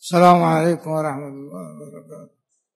السلام عليكم ورحمة الله وبركاته.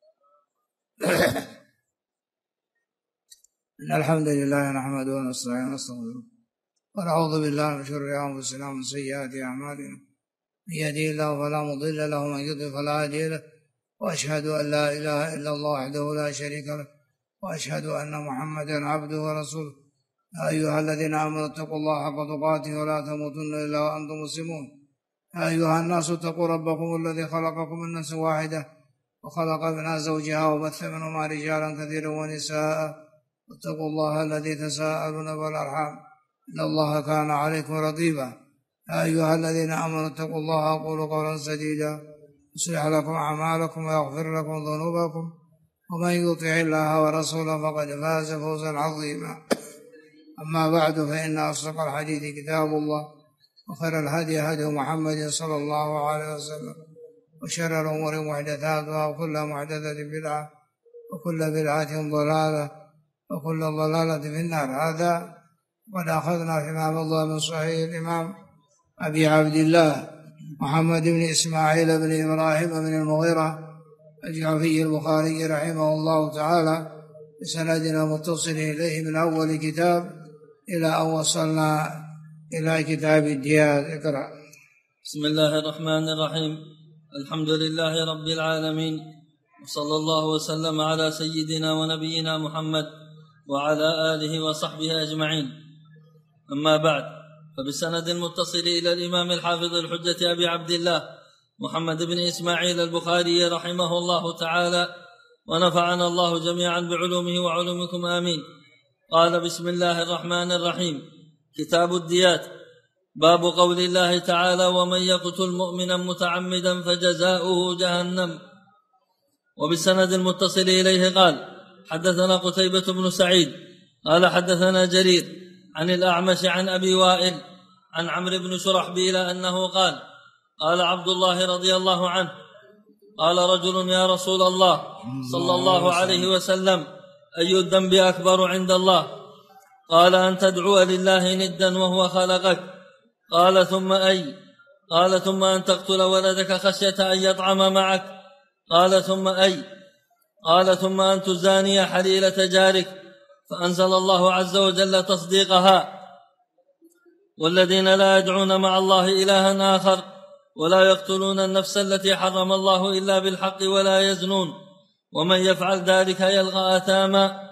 إن الحمد لله نحمده ونستعينه ونستغفره ونعوذ بالله من شرور أنفسنا ومن سيئات أعمالنا، من يهده الله فلا مضل له ومن يضلل فلا هادي له، وأشهد أن لا إله إلا الله وحده لا شريك له، وأشهد أن محمدا عبده ورسوله. يا أيها الذين آمنوا اتقوا الله حق تقاته ولا تموتن إلا وأنتم مسلمون. يا أيها الناس اتقوا ربكم الذي خلقكم من نفس واحدة وخلق منها زوجها وبث منهما رجالا كثيرا ونساء، واتقوا الله الذي تساءلون والأرحام إن الله كان عليكم رقيبا. يا أيها الذين آمنوا اتقوا الله وقولوا قولا سديدا يصلح لكم أعمالكم ويغفر لكم ذنوبكم، ومن يطع الله ورسوله فقد فاز فوزا عظيما. أما بعد، فإن أصدق الحديث كتاب الله، وخير الهدي هدي محمد صلى الله عليه وسلم، وشر الأمور محدثاتها، وكل محدثة بدعة، وكل بدعة ضلالة، وكل ضلالة في النار. هذا قد أخذنا فيما مضى من صحيح الإمام أبي عبد الله محمد بن إسماعيل بن إبراهيم بن المغيرة الجعفي البخاري رحمه الله تعالى بسندنا متصل إليه من أول كتاب إلى أن وصلنا إلى كتاب الديات. اقرأ. بسم الله الرحمن الرحيم. الحمد لله رب العالمين، وصلى الله وسلم على سيدنا ونبينا محمد وعلى آله وصحبه أجمعين. أما بعد، فبسند المتصل إلى الإمام الحافظ الحجة أبي عبد الله محمد بن إسماعيل البخاري رحمه الله تعالى، ونفعنا الله جميعا بعلومه وعلومكم آمين. قال: بسم الله الرحمن الرحيم. كتاب الديات. باب قول الله تعالى: ومن يقتل مؤمنا متعمدا فجزاؤه جهنم. وبالسند المتصل إليه قال: حدثنا قتيبة بن سعيد قال: حدثنا جرير عن الأعمش عن أبي وائل عن عمرو بن شرحبيل أنه قال: قال عبد الله رضي الله عنه: قال رجل: يا رسول الله صلى الله عليه وسلم، أي الذنب أكبر عند الله؟ قال: أن تدعو لله ندا وهو خلقك. قال: ثم أي؟ قال: ثم أن تقتل ولدك خشية أن يطعم معك. قال: ثم أي؟ قال: ثم أن تزاني حليلة جارك. فأنزل الله عز وجل تصديقها: والذين لا يدعون مع الله إلها آخر ولا يقتلون النفس التي حرم الله إلا بالحق ولا يزنون، ومن يفعل ذلك يلقى أثاما.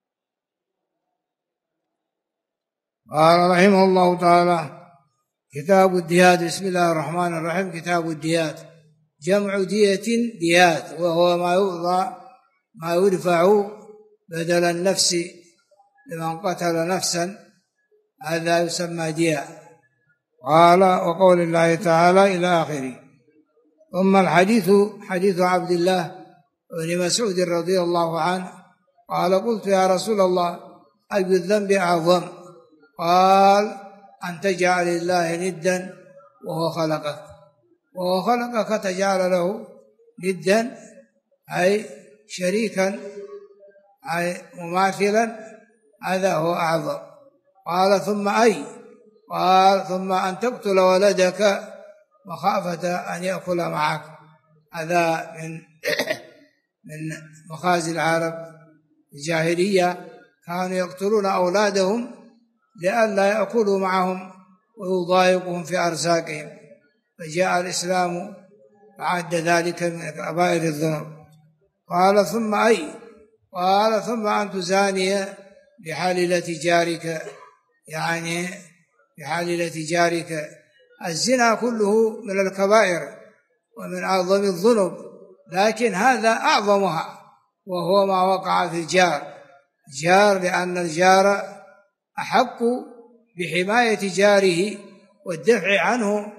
قال رحمه الله تعالى: كتاب الديات. بسم الله الرحمن الرحيم. كتاب الديات جمع دية ديات، وهو ما يدفع بدل النفس لمن قتل نفسا، هذا يسمى دية. قال: وقول الله تعالى إلى آخره. ثم الحديث حديث عبد الله بن مسعود رضي الله عنه قال: قلت يا رسول الله، أي الذنب أعظم؟ قال: أن تجعل الله ندا وهو خلقك. وهو خلقك تجعل له ندا أي شريكا أي مماثلا، هذا هو أعظم. قال: ثم أي؟ قال: ثم أن تقتل ولدك مخافة أن يأكل معك. هذا من مخازي العرب الجاهلية، كانوا يقتلون أولادهم لئلا يأكلوا معهم ويضايقهم في أرزاقهم، فجاء الإسلام فعد ذلك من كبائر الذنوب. قال: ثم أي؟ قال: ثم أن تزاني بحليلة جارك، يعني بحليلة جارك. الزنا كله من الكبائر ومن أعظم الذنوب، لكن هذا أعظمها، وهو ما وقع في الجار، لأن الجار أحق بحماية جاره والدفع عنه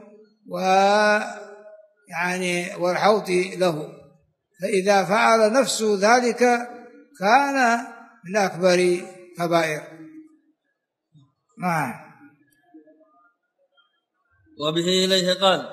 والحوط له، فإذا فعل نفسه ذلك كان من أكبر كبائر. وبه إليه قال: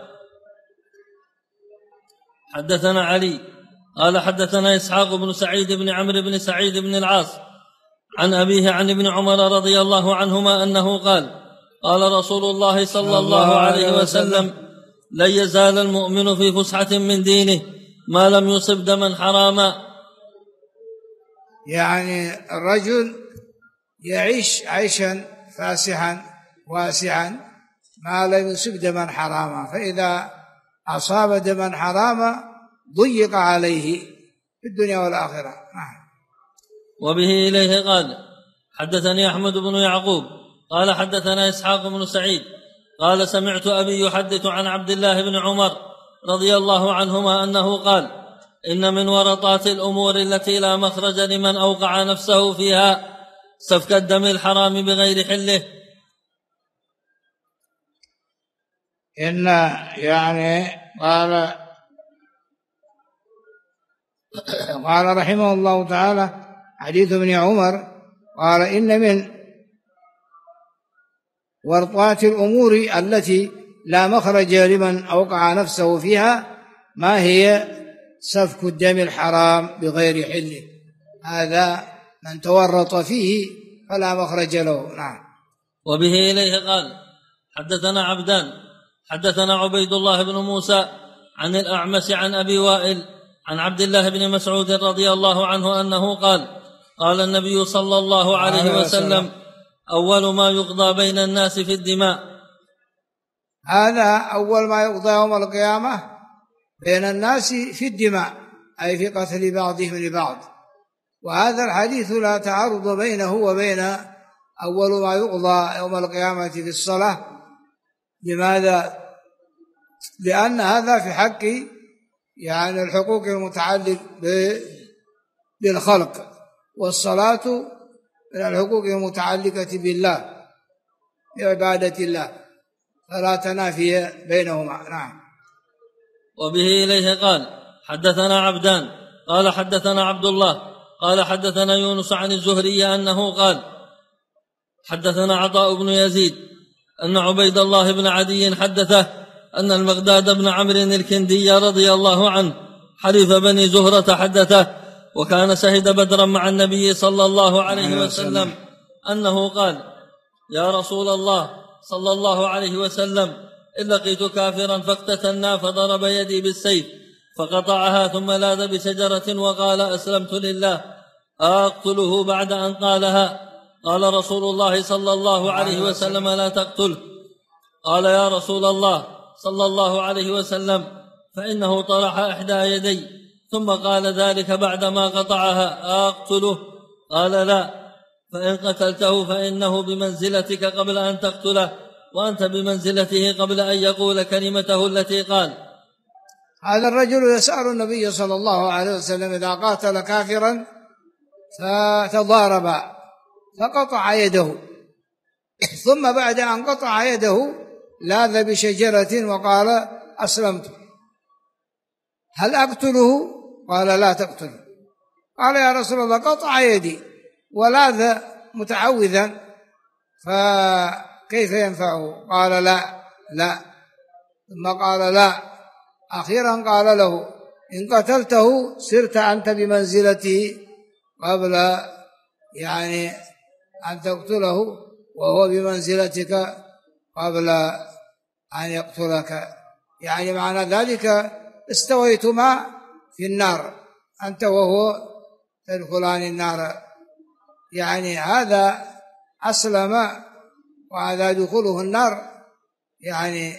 حدثنا علي قال: حدثنا إسحاق بن سعيد بن عمرو بن سعيد بن العاص عن أبيه عن ابن عمر رضي الله عنهما أنه قال: قال رسول الله صلى الله عليه وسلم: لن يزال المؤمن في فسحة من دينه ما لم يصب دما حراما. يعني الرجل يعيش عيشا فاسحا واسعا ما لم يصب دما حراما، فإذا أصاب دما حراما ضيق عليه في الدنيا والآخرة. وبه إليه قال حدثني أحمد بن يعقوب قال حدثنا إسحاق بن سعيد قال سمعت أبي يحدث عن عبد الله بن عمر رضي الله عنهما أنه قال إن من ورطات الأمور التي لا مخرج لمن أوقع نفسه فيها سفك الدم الحرام بغير حله. إن يعني قال رحمه الله تعالى حديث ابن عمر قال إن من ورطات الأمور التي لا مخرج لمن أوقع نفسه فيها ما هي سفك الدم الحرام بغير حله، هذا من تورط فيه فلا مخرج له. نعم. وبه إليه قال حدثنا عبدان حدثنا عبيد الله بن موسى عن الأعمش عن أبي وائل عن عبد الله بن مسعود رضي الله عنه أنه قال قال النبي صلى الله عليه وسلم أول ما يقضى بين الناس في الدماء. هذا أول ما يقضى يوم القيامة بين الناس في الدماء، أي في قتل بعضهم لبعض. وهذا الحديث لا تعارض بينه وبين أول ما يقضى يوم القيامة في الصلاة. لماذا؟ لأن هذا في حق يعني الحقوق المتعلق بالخلق، والصلاة من الحقوق المتعلقة بالله بعبادة الله، فلا تنافي بينهما. نعم. وبه إليه قال حدثنا عبدان قال حدثنا عبد الله قال حدثنا يونس عن الزهري أنه قال حدثنا عطاء بن يزيد أن عبيد الله بن عدي حدثه أن المقداد بن عمرو الكندي رضي الله عنه حليف بني زهرة حدثه وكان شهد بدرا مع النبي صلى الله عليه وسلم أنه قال يا رسول الله صلى الله عليه وسلم إن لقيت كافرا فاقتتلنا فضرب يدي بالسيف فقطعها ثم لاذ بشجرة وقال أسلمت لله أقتله بعد أن قالها؟ قال رسول الله صلى الله عليه وسلم لا تقتله. قال يا رسول الله صلى الله عليه وسلم فإنه طرح إحدى يدي ثم قال ذلك بعدما قطعها أقتله؟ قال لا، فإن قتلته فإنه بمنزلتك قبل أن تقتله وأنت بمنزلته قبل أن يقول كلمته التي قال. هذا الرجل يسأل النبي صلى الله عليه وسلم إذا قاتل كافرا فتضارب فقطع يده، ثم بعد أن قطع يده لاذ بشجرة وقال أسلمت، هل أقتله؟ قال لا تقتله. قال يا رسول الله قطع يدي ولاذ متعوذا فكيف ينفعه؟ قال لا. ثم قال لا. أخيرا قال له إن قتلته صرت أنت بمنزلته قبل يعني أن تقتله وهو بمنزلتك قبل أن يقتلك، يعني معنى ذلك استويتما في النار أنت وهو تدخلان النار، يعني هذا أسلم وهذا دخوله النار يعني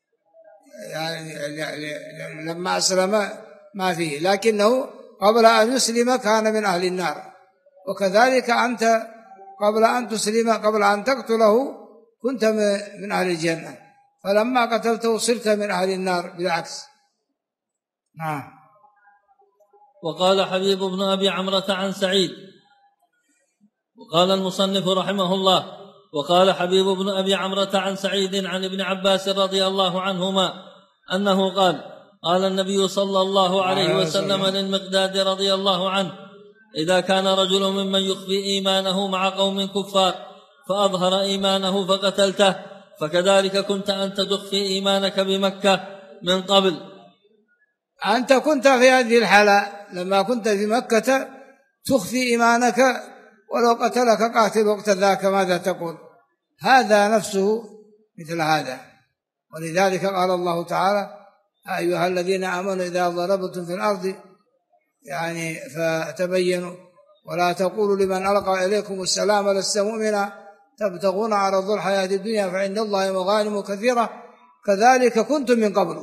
لما أسلم ما فيه، لكنه قبل أن يسلم كان من أهل النار. وكذلك أنت قبل أن تسلم قبل أن تقتله كنت من أهل الجنة، فلما قتلته صرت من أهل النار بالعكس. نعم. وقال حبيب بن أبي عمرة عن سعيد وقال المصنف رحمه الله وقال حبيب بن أبي عمرة عن سعيد عن ابن عباس رضي الله عنهما أنه قال النبي صلى الله عليه وسلم للمقداد رضي الله عنه إذا كان رجل ممن يخفي إيمانه مع قوم كفار فأظهر إيمانه فقتلته فكذلك كنت أنت تخفي إيمانك بمكة من قبل. أنت كنت في هذه الحالة لما كنت في مكة تخفي إيمانك، ولو قتلك قاتل وقت ذاك ماذا تقول؟ هذا نفسه مثل هذا. ولذلك قال الله تعالى: أيها الذين آمنوا إذا ضربتم في الأرض يعني فتبينوا ولا تقولوا لمن ألقى إليكم السلام لست مؤمنا تبتغون عرض الحياة الدنيا فعند الله مغانم كثيرة كذلك كنتم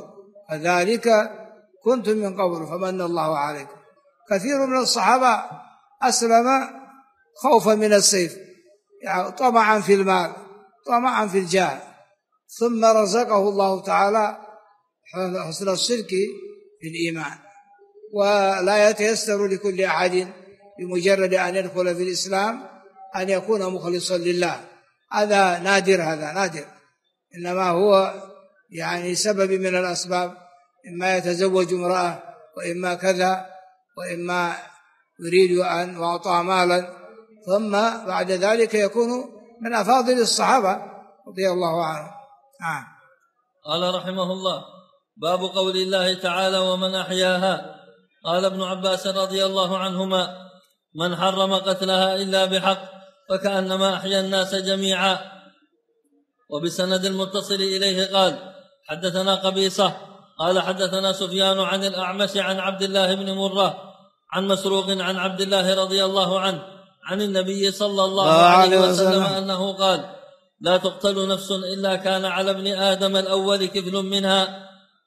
من قبل فمن الله عليكم. كثير من الصحابة أسلم خوفا من السيف، يعني طمعا في المال، طمعا في الجاه، ثم رزقه الله تعالى حسن الصدق في الإيمان. ولا يتيسر لكل أحد بمجرد أن يدخل في الإسلام أن يكون مخلصا لله، هذا نادر، إنما هو يعني سبب من الأسباب، إما يتزوج امرأة وإما كذا وإما يريد أن يعطى مالا، ثم بعد ذلك يكون من أفاضل الصحابة رضي الله عنهم. قال رحمه الله: باب قول الله تعالى: ومن أحياها. قال ابن عباس رضي الله عنهما: من حرم قتلها إلا بحق فكأنما أحيا الناس جميعا. وبسند المتصل إليه قال: حدثنا قبيصة قال حدثنا سفيان عن الأعمش عن عبد الله بن مرة عن مسروق عن عبد الله رضي الله عنه عن النبي صلى الله عليه وسلم أنه قال: لا تقتل نفس إلا كان على ابن آدم الأول كفل منها.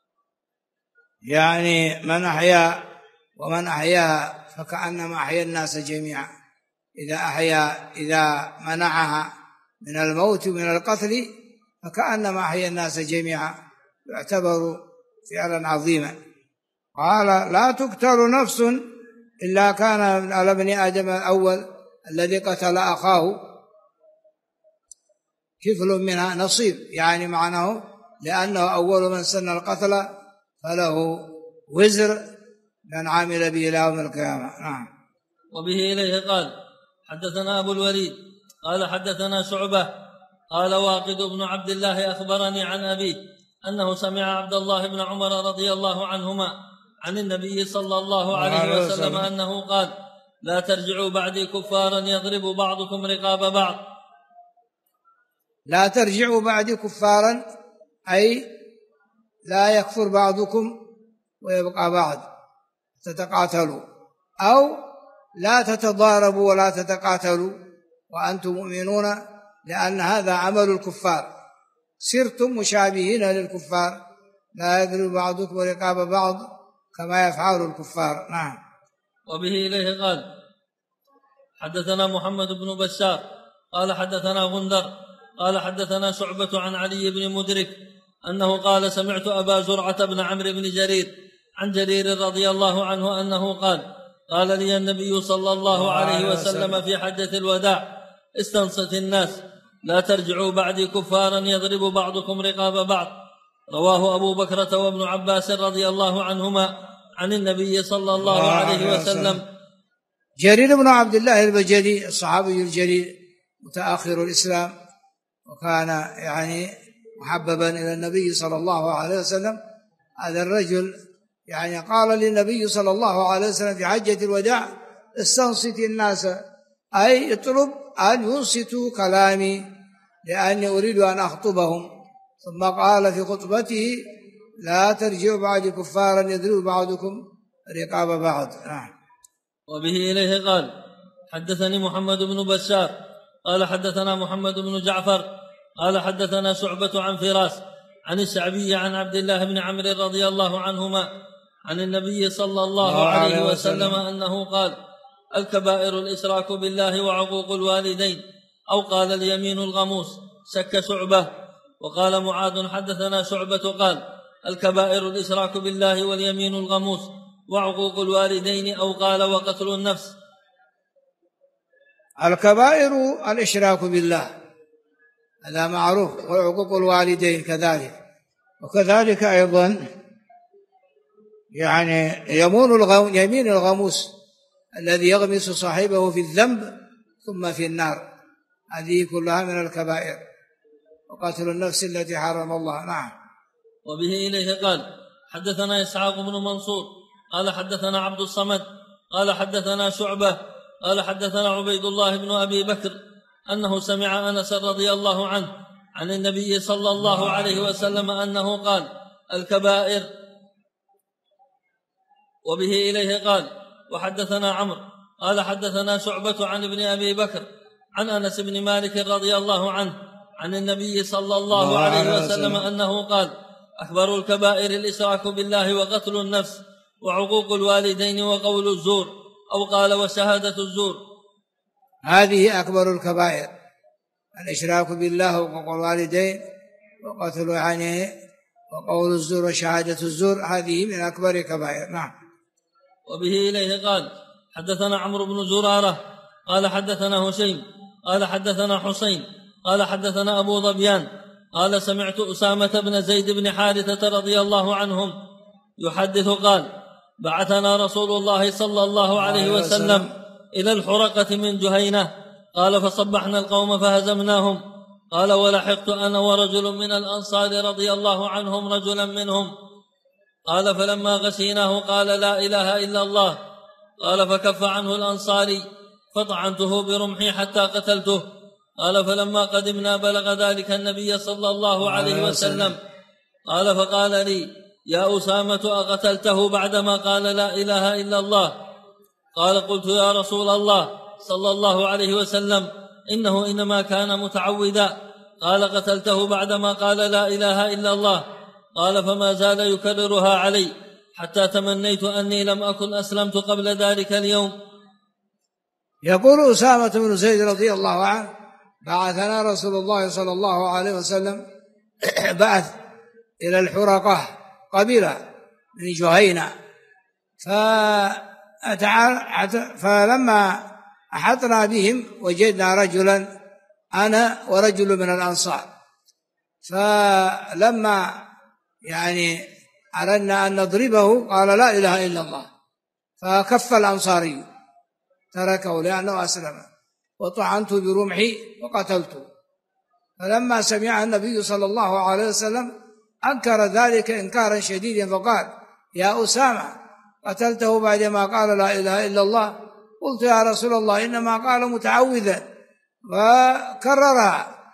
يعني ومن أحياها فكأنما أحيا الناس جميعا. إذا منعها من الموت من القتل فكأنما أحيا الناس جميعا، يعتبر فعلا عظيما. قال: لا تقتل نفس إلا كان على ابن آدم الأول الذي قتل أخاه كفل منها نصيب، يعني معناه لأنه أول من سن القتل فله وزر من عامل به إلى يوم القيامة. وبه إليه قال: حدثنا أبو الوليد قال حدثنا شعبة قال: واقد بن عبد الله أخبرني عن أبيه أنه سمع عبد الله بن عمر رضي الله عنهما عن النبي صلى الله عليه وسلم أنه قال: لا ترجعوا بعدي كفارا يضرب بعضكم رقاب بعض. لا ترجعوا بعدي كفارا أي لا يكفر بعضكم ويبقى بعض تتقاتلوا، أو لا تتضاربوا ولا تتقاتلوا وأنتم مؤمنون، لأن هذا عمل الكفار، صرتم مشابهين للكفار، لا يضرب بعضكم رقاب بعض كما يفعل الكفار. وبه إليه قال: حدثنا محمد بن بشار قال حدثنا غندر قال حدثنا شعبة عن علي بن مدرك أنه قال: سمعت أبا زرعة بن عمرو بن جرير عن جرير رضي الله عنه أنه قال: قال لي النبي صلى الله عليه وسلم في حجة الوداع: استنصت الناس، لا ترجعوا بعدي كفارا يضرب بعضكم رقاب بعض. رواه أبو بكرة وابن عباس رضي الله عنهما عن النبي صلى الله عليه وسلم. جرير بن عبد الله البجلي الصحابي الجليل متأخر الإسلام، وكان يعني محببا إلى النبي صلى الله عليه وسلم. هذا الرجل يعني قال للنبي صلى الله عليه وسلم في حجة الوداع: استنصت الناس، أي يطلب أن ينصتوا كلامي لأني أريد أن أخطبهم. ثم قال في خطبته: لا ترجعوا بعد كفارا يضرب بعضكم رقاب بعض. وبه إليه قال: حدثني محمد بن بشار قال حدثنا محمد بن جعفر قال حدثنا شعبة عن فراس عن الشعبي عن عبد الله بن عمرو رضي الله عنهما عن النبي صلى الله عليه وسلم أنه قال: الكبائر الإشراك بالله وعقوق الوالدين، أو قال اليمين الغموس. شك شعبة. وقال معاذ: حدثنا شعبة قال: الكبائر الإشراك بالله واليمين الغموس وعقوق الوالدين، أو قال: وقتل النفس. الكبائر الإشراك بالله، هذا معروف، وعقوق الوالدين كذلك. وكذلك أيضا يعني يمين الغموس الذي يغمس صاحبه في الذنب ثم في النار، هذه كلها من الكبائر. وقتل النفس التي حرم الله. وبه إليه قال: حدثنا إسحاق بن منصور قال حدثنا عبد الصمد قال حدثنا شعبة قال حدثنا عبيد الله بن أبي بكر أنه سمع أنس رضي الله عنه عن النبي صلى الله عليه وسلم أنه قال: الكبائر. وبه إليه قال: وحدثنا عمرو قال حدثنا شعبة عن ابن أبي بكر عن أنس بن مالك رضي الله عنه عن النبي صلى الله عليه وسلم أنه قال: أكبر الكبائر الإشراك بالله وقتل النفس وعقوق الوالدين وقول الزور، أو قال وشهادة الزور. هذه أكبر الكبائر، الإشراك بالله وعقوق الوالدين وقتل وقول الزور وشهادة الزور، هذه من أكبر الكبائر. نعم. وبه إليه قال: حدثنا عمرو بن زرارة قال حدثنا هشيم قال حدثنا حسين قال حدثنا أبو ظبيان قال: سمعت أسامة بن زيد بن حارثة رضي الله عنهم يحدث قال: بعثنا رسول الله صلى الله عليه وسلم إلى الحرقة من جهينة، قال: فصبحنا القوم فهزمناهم، قال: ولحقت أنا ورجل من الأنصار رضي الله عنهم رجلا منهم، قال: فلما غشيناه قال: لا إله إلا الله، قال: فكف عنه الأنصاري فطعنته برمحي حتى قتلته، قال: فلما قدمنا بلغ ذلك النبي صلى الله عليه وسلم، قال: فقال لي: يا أسامة أقتلته بعدما قال لا إله إلا الله؟ قال: قلت: يا رسول الله صلى الله عليه وسلم، إنه إنما كان متعوذا. قال: قتلته بعدما قال لا إله إلا الله؟ قال: فما زال يكررها علي حتى تمنيت أني لم أكن أسلمت قبل ذلك اليوم. يقول أسامة بن زيد رضي الله عنه: بعثنا رسول الله صلى الله عليه وسلم، بعث إلى الحرقة قبيلة من جهينة، فلما أحطنا بهم وجدنا رجلا أنا ورجل من الأنصار، فلما أردنا أن نضربه قال: لا إله إلا الله، فكف الأنصاري تركه لأنه أسلم، وطعنت برمحي وقتلته. فلما سمع النبي صلى الله عليه وسلم أنكر ذلك إنكارا شديدا، فقال: يا أسامة قتلته بعدما قال لا إله إلا الله؟ قلت: يا رسول الله إنما قال متعوذا، وكررها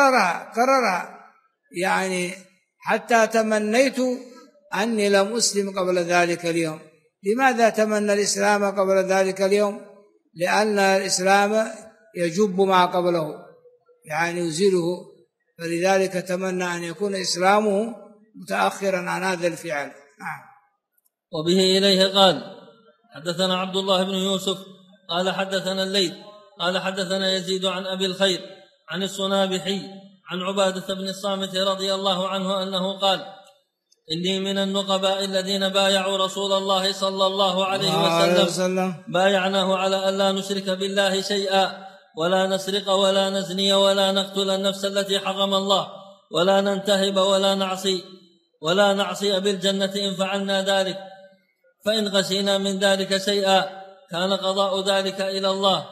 حتى تمنيت أني لم أسلم قبل ذلك اليوم. لماذا تمنى الإسلام قبل ذلك اليوم؟ لأن الإسلام يجب ما قبله، يزيله، فلذلك تمنى أن يكون إسلامه متأخرا عن هذا الفعل. وبه إليه قال: حدثنا عبد الله بن يوسف قال حدثنا الليث قال حدثنا يزيد عن أبي الخير عن الصنابحي عن عبادة بن الصامت رضي الله عنه أنه قال: إني من النقباء الذين بايعوا رسول الله صلى الله عليه وسلم، بايعناه على ألا نشرك بالله شيئا، ولا نسرق ولا نزني ولا نقتل النفس التي حرم الله، ولا ننتهب ولا نعصي بالجنة إن فعلنا ذلك، فإن غشينا من ذلك شيئا كان قضاء ذلك إلى الله.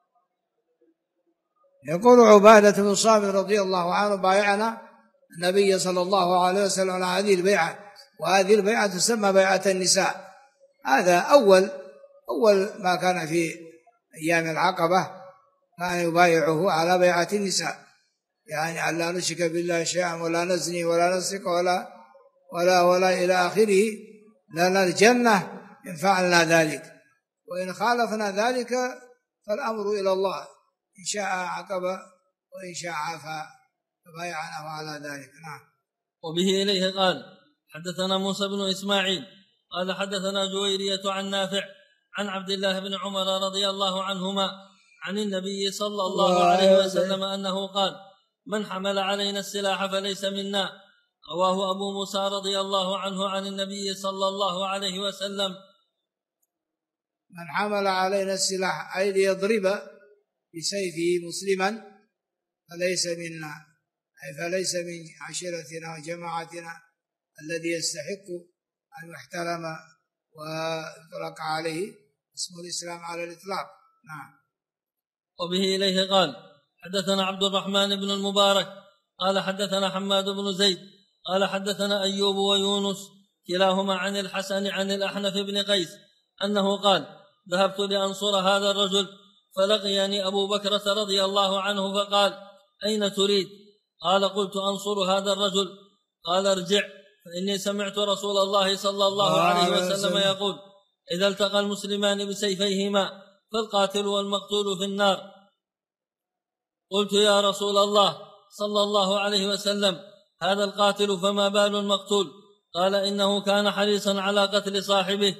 يقول عبادة بن الصامت رضي الله عنه: بايعنا النبي صلى الله عليه وسلم على هذه البيعة، وهذه البيعة تسمى بيعة النساء. هذا أول ما كان في أيام العقبة، كان يبايعه على بيعة النساء، أن لا نشرك بالله شيئا ولا نزني ولا نسرق ولا إلى آخره، لنا الجنة إن فعلنا ذلك، وإن خالفنا ذلك فالأمر إلى الله، إن شاء عقب وإن شاء عفا، فبايعناه على ذلك. نعم. وبه إليه قال: حدثنا موسى بن إسماعيل قال حدثنا جويرية عن نافع عن عبد الله بن عمر رضي الله عنهما عن النبي صلى الله عليه وسلم أنه قال: من حمل علينا السلاح فليس منا. رواه أبو موسى رضي الله عنه عن النبي صلى الله عليه وسلم. من حمل علينا السلاح أي ليضرب بسيفه مسلما فليس منا، أي فليس من عشيرتنا وجماعتنا الذي يستحق أن يحترم ويطلق عليه اسم الإسلام على الإطلاق. نعم. وبه إليه قال: حدثنا عبد الرحمن بن المبارك قال حدثنا حماد بن زيد قال حدثنا أيوب ويونس كلاهما عن الحسن عن الأحنف بن قيس أنه قال: ذهبت لأنصر هذا الرجل، فلقيني أبو بكرة رضي الله عنه فقال: أين تريد؟ قال قلت أنصر هذا الرجل؟ قال ارجع فإني سمعت رسول الله صلى الله عليه وسلم يقول إذا التقى المسلمان بسيفيهما فالقاتل والمقتول في النار. قلت يا رسول الله صلى الله عليه وسلم هذا القاتل فما بال المقتول؟ قال إنه كان حريصا على قتل صاحبه.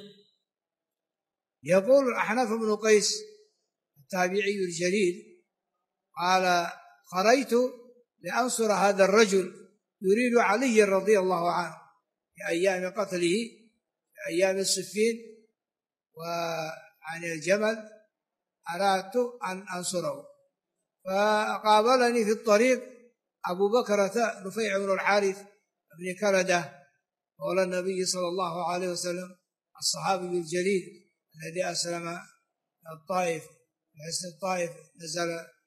يقول الأحنف بن قيس التابعي الجليل قال خرجت لأنصر هذا الرجل يريد علي رضي الله عنه في أيام قتله في أيام الصفين وعن الجمل، أردت أن أنصره، فقابلني في الطريق أبو بكرة نفيع بن الحارث بن كردة مولى النبي صلى الله عليه وسلم الصحابي الجليل الذي أسلم الطائف في حصن الطائف، نزل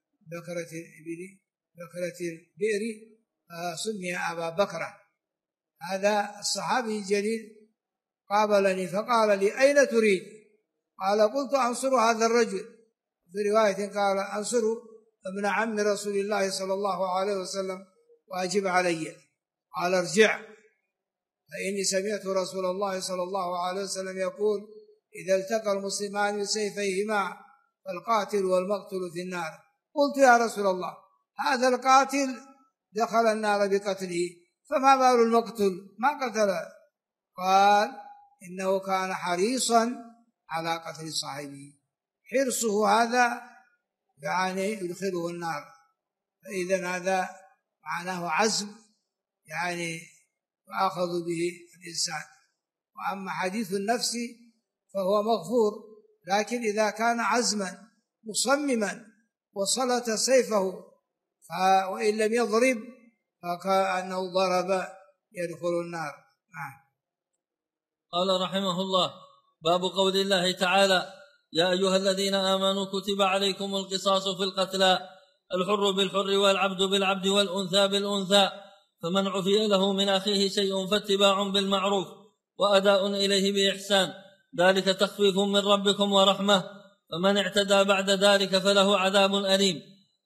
بكرة البئر سمي أبا بكرة. هذا الصحابي الجليل قابلني فقال لي أين تريد؟ قال قلت أنصر هذا الرجل، في رواية قال أنصر ابن عم رسول الله صلى الله عليه وسلم واجب علي. قال ارجع فإني سمعت رسول الله صلى الله عليه وسلم يقول إذا التقى المسلمان بسيفيهما فالقاتل والمقتول في النار. قلت يا رسول الله هذا القاتل دخل النار بقتله فما بال المقتل ما قتله؟ قال إنه كان حريصا على قتل صاحبه، حرصه هذا يعني يدخله النار، فإذا هذا معناه عزم يعني يأخذ به الإنسان. وأما حديث النفس فهو مغفور، لكن إذا كان عزما مصمما وصلت سيفه وإن لم يضرب فكأنه ضرب يدخل النار. قال رحمه الله باب قول الله تعالى يا أيها الذين آمنوا كتب عليكم القصاص في القتلى الحر بالحر والعبد بالعبد والأنثى بالأنثى، فمن عفي له من أخيه شيء فاتباع بالمعروف وأداء إليه بإحسان، ذلك تخفيف من ربكم ورحمة، فمن اعتدى بعد ذلك فله عذاب أليم.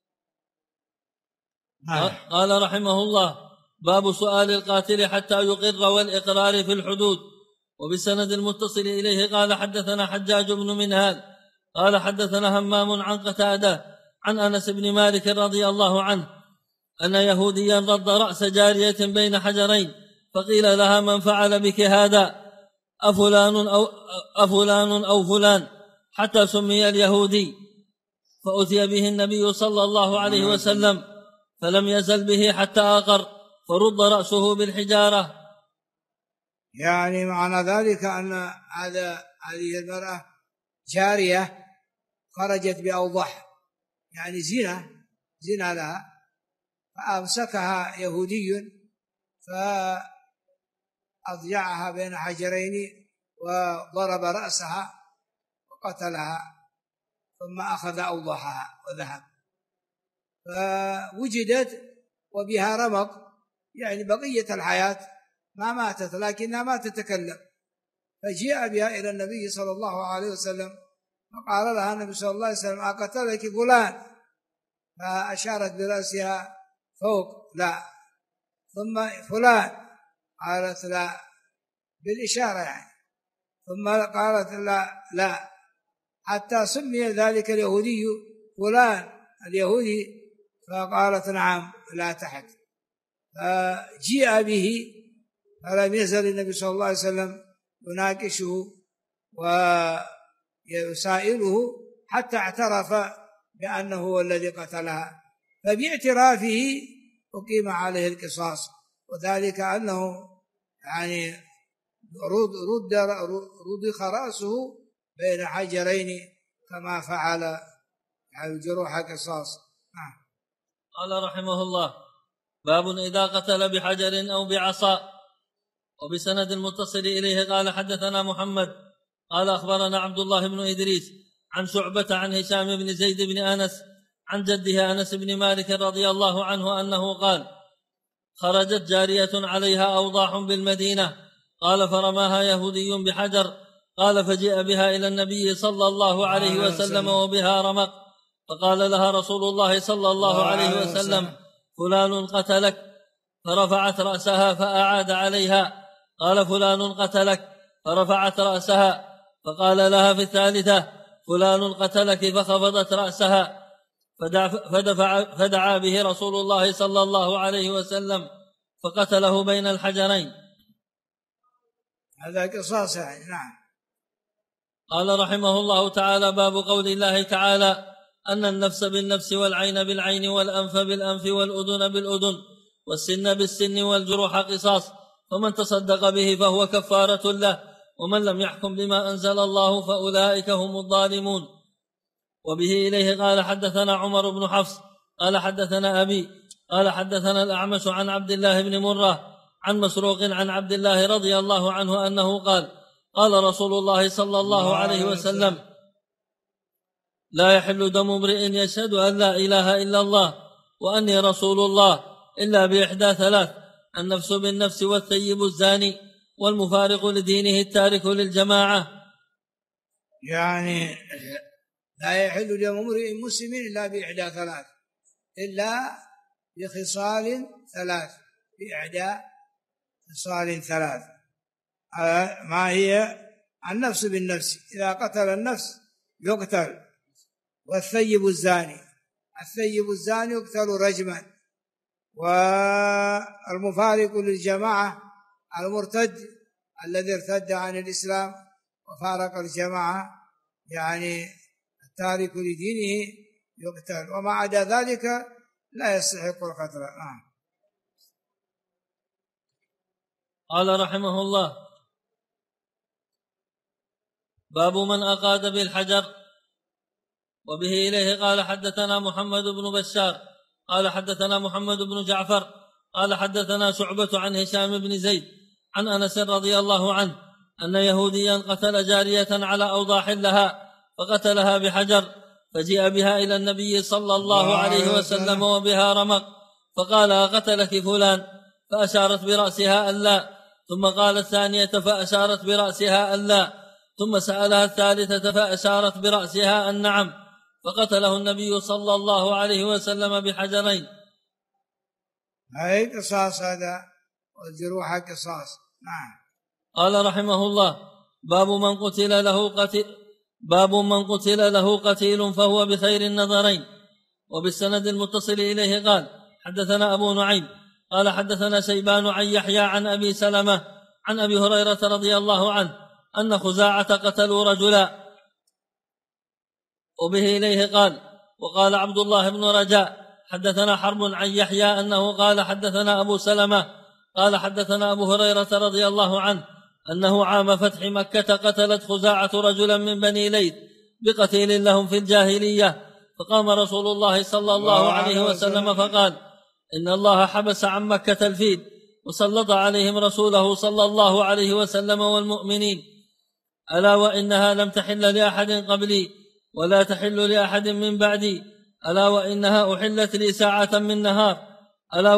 قال رحمه الله باب سؤال القاتل حتى يقر والإقرار في الحدود. وبسند المتصل إليه قال حدثنا حجاج بن منهال قال حدثنا همام عن قتادة عن أنس بن مالك رضي الله عنه أن يهوديا رد رأس جارية بين حجرين، فقيل لها من فعل بك هذا أفلان أو فلان، حتى سمي اليهودي، فأتي به النبي صلى الله عليه وسلم فلم يزل به حتى أقر، فرد رأسه بالحجارة. يعني معنى ذلك أن هذه المرأة جارية خرجت بأوضح، يعني زنا لها، فأمسكها يهودي فأضجعها بين حجرين وضرب رأسها وقتلها، ثم أخذ أوضحها وذهب، فوجدت وبها رمق، يعني بقية الحياة ما ماتت لكنها ما تتكلم، فجاء بها إلى النبي صلى الله عليه وسلم فقال لها النبي صلى الله عليه وسلم أقتلك فلان؟ فأشارت برأسها فوق لا، ثم فلان قالت لا بالإشارة يعني، ثم قالت لا حتى سمي ذلك اليهودي فلان اليهودي، فقالت نعم لا تحت، فجيء به فلم يزل النبي صلى الله عليه وسلم يناقشه ويسائله حتى اعترف بأنه هو الذي قتلها، فباعترافه أقيم عليه القصاص، وذلك أنه يعني رضخ رأسه بين حجرين كما فعل يعني جروح قصاص. قال رحمه الله باب إذا قتل بحجر أو بعصا. وبسند المتصل إليه قال حدثنا محمد قال أخبرنا عبد الله بن إدريس عن شعبة عن هشام بن زيد بن أنس عن جده أنس بن مالك رضي الله عنه أنه قال خرجت جارية عليها أوضاح بالمدينة، قال فرماها يهودي بحجر، قال فجاء بها إلى النبي صلى الله عليه وسلم وبها رمق، فقال لها رسول الله صلى الله عليه وسلم فلان قتلك، فرفعت رأسها فأعاد عليها. قال: فلان قتلك، فرفعت رأسها. فقال لها في الثالثة: فلان قتلك، فخفضت رأسها. فدعا به رسول الله صلى الله عليه وسلم فقتله بين الحجرين. هذا قصاص يعني. نعم. قال رحمه الله تعالى: باب قول الله تعالى: أن النفس بالنفس والعين بالعين والأنف بالأنف والأذن بالأذن والسن بالسن والجروح قصاص، فمن تصدق به فهو كفارة له، ومن لم يحكم بما أنزل الله فأولئك هم الظالمون. وبه إليه قال: حدثنا عمر بن حفص قال: حدثنا أبي قال: حدثنا الأعمش عن عبد الله بن مرة عن مسروق عن عبد الله رضي الله عنه أنه قال: قال رسول الله صلى الله عليه وسلم: لا يحل دم امرئ يشهد أن لا إله إلا الله وأني رسول الله إلا بإحدى ثلاث: النفس بالنفس، والثيب الزاني، والمفارق لدينه التارك للجماعة. يعني لا يحل دم امرئ مسلم إلا بإحدى ثلاث، إلا بخصال ثلاث، بإحدى خصال ثلاث. ما هي؟ النفس بالنفس، إذا قتل النفس يقتل. والثيب الزاني، الثيب الزاني يقتل رجما. والمفارق للجماعة المرتد الذي ارتد عن الإسلام وفارق الجماعة، يعني التارك لدينه، يقتل. وما عدا ذلك لا يستحق القتل. قال رحمه الله: باب من أقاد بالحجر. وبه إليه قال: حدثنا محمد بن بشار قال: حدثنا محمد بن جعفر قال: حدثنا شعبة عن هشام بن زيد عن أنس رضي الله عنه أن يهوديا قتل جارية على أوضاح لها فقتلها بحجر، فجيء بها إلى النبي صلى الله عليه وسلم وبها رمق، فقال: أقتلك فلان؟ فأشارت برأسها ألا، ثم قال الثانية فأشارت برأسها ألا، ثم سألها الثالثة فأشارت برأسها أن نعم، فقتله النبي صلى الله عليه وسلم بحجرين. هاي قصاص هذا، والجروح قصاص. نعم. قال رحمه الله: باب من قتل له قتيل فهو بخير النظرين. وبالسند المتصل إليه قال: حدثنا أبو نعيم قال: حدثنا شيبان عن يحيى عن أبي سلمة عن أبي هريرة رضي الله عنه أن خزاعة قتلوا رجلا. وبه إليه قال: وقال عبد الله بن رجاء: حدثنا حرب عن يحيى أنه قال: حدثنا أبو سلمة قال: حدثنا أبو هريرة رضي الله عنه أنه عام فتح مكة قتلت خزاعة رجلا من بني ليث بقتيل لهم في الجاهلية، فقام رسول الله صلى الله عليه وسلم فقال: إن الله حبس عن مكة الفيل وسلط عليهم رسوله صلى الله عليه وسلم والمؤمنين، ألا وإنها لم تحل لأحد قبلي ولا تحل لأحد من بعدي، ألا وإنها أحلت لي ساعة من نهار، ألا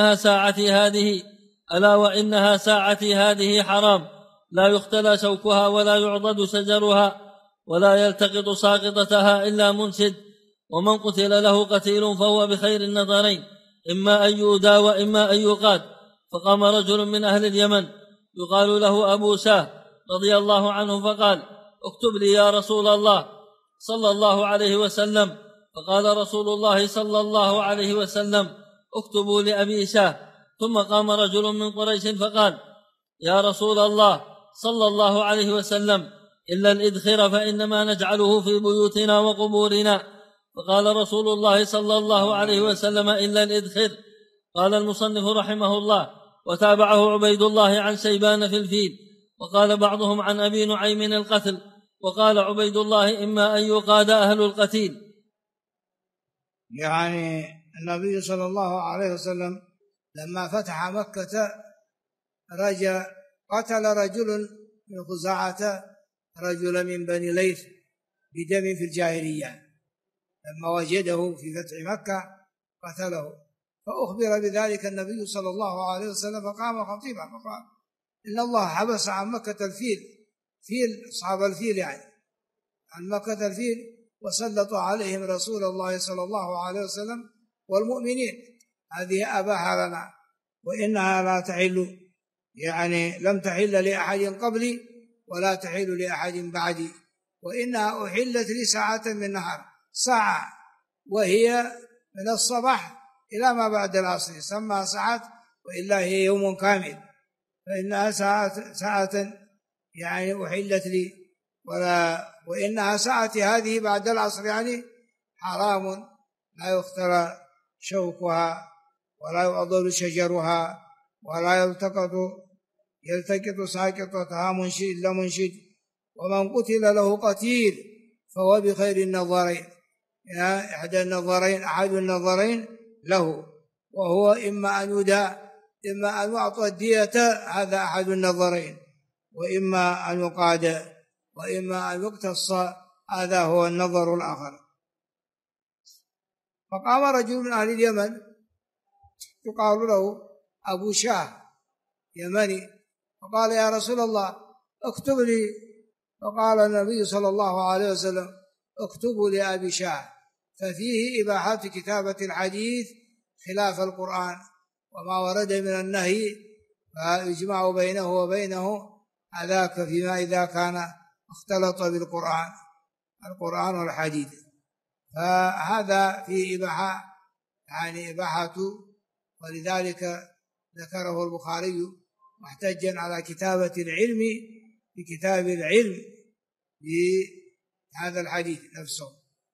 وإنها ساعتي هذه حرام، لا يختلى شوكها ولا يعضد شجرها ولا يلتقط ساقطتها إلا منشد. ومن قتل له قتيل فهو بخير النظرين، إما أن يؤدى وإما أن يقاد. فقام رجل من أهل اليمن يقال له أبو ساه رضي الله عنه فقال: اكتب لي يا رسول الله صلى الله عليه وسلم. فقال رسول الله صلى الله عليه وسلم: اكتبوا لأبي ساه. ثم قام رجل من قريش فقال: يا رسول الله صلى الله عليه وسلم، إلا الإدخر فإنما نجعله في بيوتنا وقبورنا. فقال رسول الله صلى الله عليه وسلم: إلا الإدخر. قال المصنف رحمه الله: وتابعه عبيد الله عن شيبان في الفيل. وقال بعضهم عن أبي نعيم القتل، وقال عبيد الله: إما أن يقاد أهل القتيل. يعني النبي صلى الله عليه وسلم لما فتح مكة قتل رجل من خزاعة رجلا من بني ليث بدم في الجاهلية، لما وجده في فتح مكة قتله، فأخبر بذلك النبي صلى الله عليه وسلم فقام خطيبا فقال: إن الله حبس عن مكة الفيل، فيل أصحاب الفيل يعني، عن مكة الفيل، وسلط عليهم رسول الله صلى الله عليه وسلم والمؤمنين، هذه أباحها لنا، وإنها لا تحل، يعني لم تحل لأحد قبلي ولا تحل لأحد بعدي، وإنها أحلت لي ساعة من النهار، ساعة وهي من الصباح إلى ما بعد العصر سمى ساعة، وإلا هي يوم كامل، فإنها ساعة يعني أحلت لي، وإنها ساعة هذه بعد العصر يعني حرام، لا يخترى شوكها ولا يعضل شجرها ولا يلتقط ساقطتها منشد إلا منشد، ومن قتل له قتيل فهو بخير النظرين، أحد النظرين له، وهو إما أن يدى إما أن يعطى الدية، هذا أحد النظرين، وإما أن يقاد وإما أن يقتص، هذا هو النظر الآخر. فقام رجل من أهل اليمن يقال له أبو شاه يمني، فقال يا رسول الله اكتب لي، فقال النبي صلى الله عليه وسلم اكتبوا لأبي شاه، ففيه إباحة كتابة الحديث خلاف القرآن، وما ورد من النهي فيجمع بينه وبينه هذاك فيما إذا كان اختلط بالقرآن، القرآن والحديث، فهذا في إباحة، يعني إباحة، ولذلك ذكره البخاري محتجا على كتابة العلم بكتاب العلم بهذا الحديث نفسه.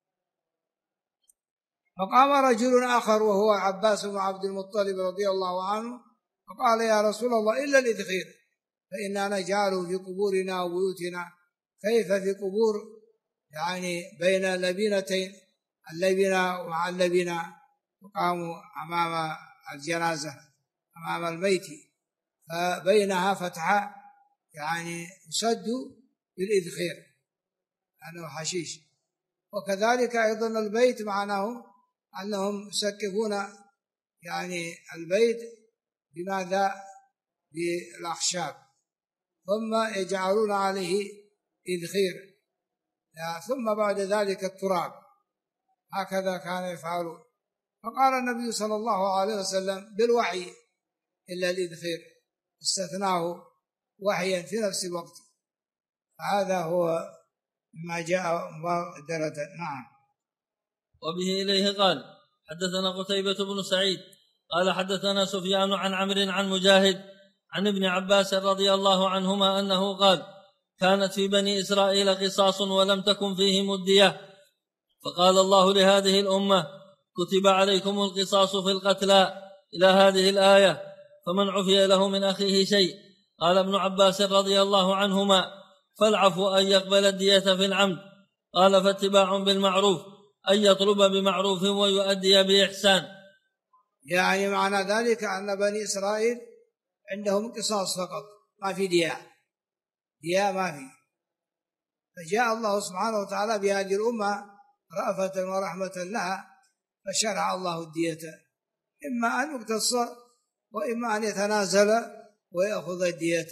فقام رجل آخر وهو عباس بن عبد المطلب رضي الله عنه، فقال يا رسول الله إلا الإذخير فإننا نجعله في قبورنا وبيوتنا، كيف في قبور يعني بين لبنتين، اللبنة مع اللبنة، وقاموا أمام الجنازة أمام الميت فبينها فتحة يعني يسد بالإذخير أنه حشيش، وكذلك أيضا البيت معناه أنهم يسقفون يعني البيت بماذا؟ بالأخشاب، ثم يجعلون عليه إذخير، ثم بعد ذلك التراب، هكذا كان يفعلون. فقال النبي صلى الله عليه وسلم بالوحي إلا الإذخير، استثناه وحيا في نفس الوقت، هذا هو ما جاء مبادرة. نعم. وبه إليه قال حدثنا قتيبة بن سعيد قال حدثنا سفيان عن عمرو عن مجاهد عن ابن عباس رضي الله عنهما أنه قال كانت في بني إسرائيل قصاص ولم تكن فيهم الدية، فقال الله لهذه الأمة كتب عليكم القصاص في القتلى إلى هذه الآية، فمن عفي له من أخيه شيء. قال ابن عباس رضي الله عنهما فالعفو أن يقبل الدية في العمد. قال فاتباع بالمعروف أن يطلب بمعروف ويؤدي بإحسان. يعني معنى ذلك أن بني إسرائيل عندهم قصاص فقط، ما في دية ما في، فجاء الله سبحانه وتعالى بهذه الأمة رأفة ورحمة لها، فشرع الله الدية، إما أن يقتص وإما أن يتنازل ويأخذ الدية،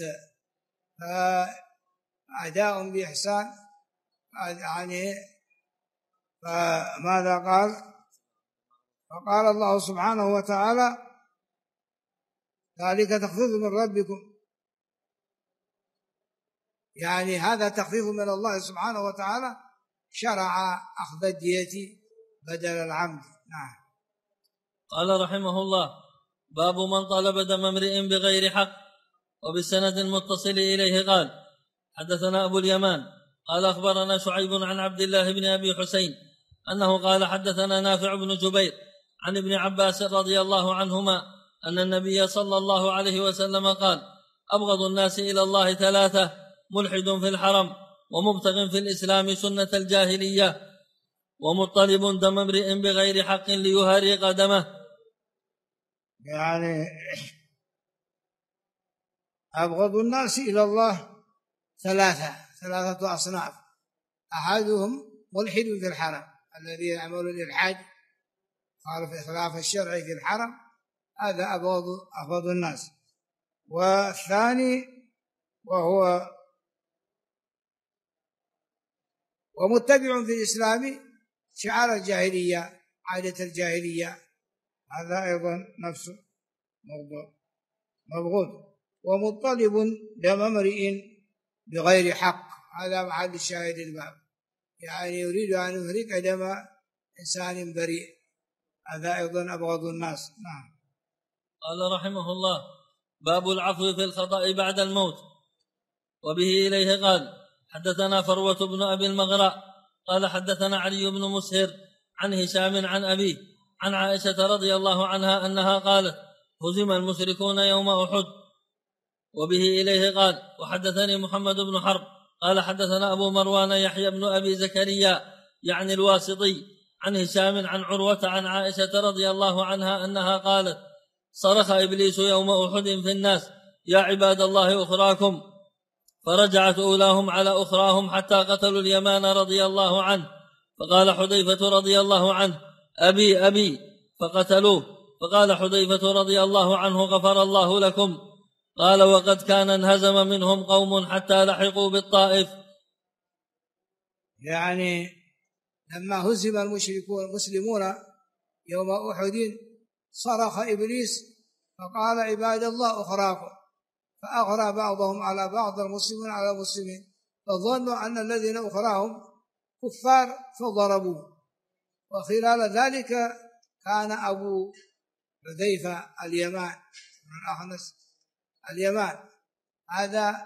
فأداء بإحسان. يعني فماذا قال؟ فقال الله سبحانه وتعالى ذلك تخفيف من ربكم، يعني هذا تخفيف من الله سبحانه وتعالى، شرع أخذ الدية بدل العمد. نعم. قال رحمه الله باب من طلب دم امرئ بغير حق. وبالسند المتصل إليه قال حدثنا أبو اليمان قال أخبرنا شعيب عن عبد الله بن أبي حسين أنه قال حدثنا نافع بن جبير عن ابن عباس رضي الله عنهما أن النبي صلى الله عليه وسلم قال أبغض الناس إلى الله ثلاثة: ملحد في الحرم، ومبتغ في الإسلام سنة الجاهلية، ومطلب دم امرئ بغير حق ليهرق دمه. يعني أبغض الناس إلى الله ثلاثة أصناف: أحدهم ملحد في الحرم الذي يعمل الإلحاد قال في خلاف الشرع في الحرم، هذا أبغض الناس. والثاني وهو ومتبع في الإسلام شعار الجاهلية، عادة الجاهلية، هذا أيضا نفس مبغوض. ومطلب دم امرئ بغير حق، هذا محل الشاهد الباب، يعني يريد أن يهلك دم إنسان بريء، هذا أيضا أبغض الناس. نعم. قال رحمه الله: باب العفو في الخطأ بعد الموت. وبه إليه قال: حدثنا فروة بن أبي المغراء قال حدثنا علي بن مسهر عن هشام عن أبيه عن عائشة رضي الله عنها أنها قالت: هزم المشركون يوم أحد. وبه إليه قال: وحدثني محمد بن حرب قال حدثنا أبو مروان يحيى بن أبي زكريا يعني الواسطي عن هشام عن عروة عن عائشة رضي الله عنها أنها قالت: صرخ إبليس يوم أحد في الناس: يا عباد الله أخراكم، فرجعت أولاهم على أخراهم حتى قتلوا اليمان رضي الله عنه، فقال حذيفة رضي الله عنه: أبي أبي، فقتلوه، فقال حذيفة رضي الله عنه: غفر الله لكم. قال: وقد كان انهزم منهم قوم حتى لحقوا بالطائف. يعني لما هزم المسلمون يوم أحد صرخ إبليس فقال: عباد الله أخراكم، فأغرى بعضهم على بعض، المسلمون على المسلمين، فظنوا أن الذين أخراهم كفار فضربوه. وخلال ذلك كان أبو حذيفة اليمان بن الأخنس اليمان هذا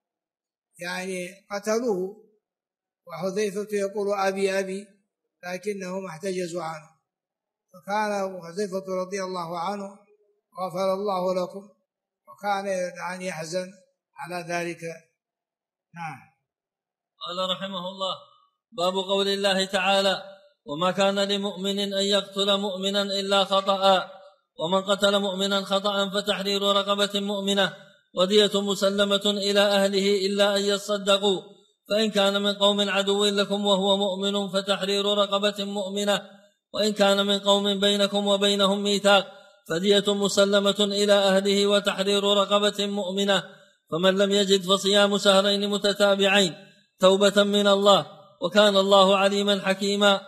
يعني قتلوه، وحذيفة يقول: أبي أبي، لكنهم احتجزوا عنه، فكان أبو حذيفة رضي الله عنه: غفر الله لكم، وكان يعني يحزن على ذلك. نعم. قال رحمه الله: باب قول الله تعالى: وما كان لمؤمن أن يقتل مؤمنا إلا خطأ، ومن قتل مؤمنا خطأ فتحرير رقبة مؤمنة، ودية مسلمة إلى أهله إلا أن يصدقوا، فإن كان من قوم عدو لكم وهو مؤمن فتحرير رقبة مؤمنة، وإن كان من قوم بينكم وبينهم ميثاق فدية مسلمة إلى أهله وتحرير رقبة مؤمنة، فمن لم يجد فصيام شهرين متتابعين توبة من الله، وكان الله عليما حكيما.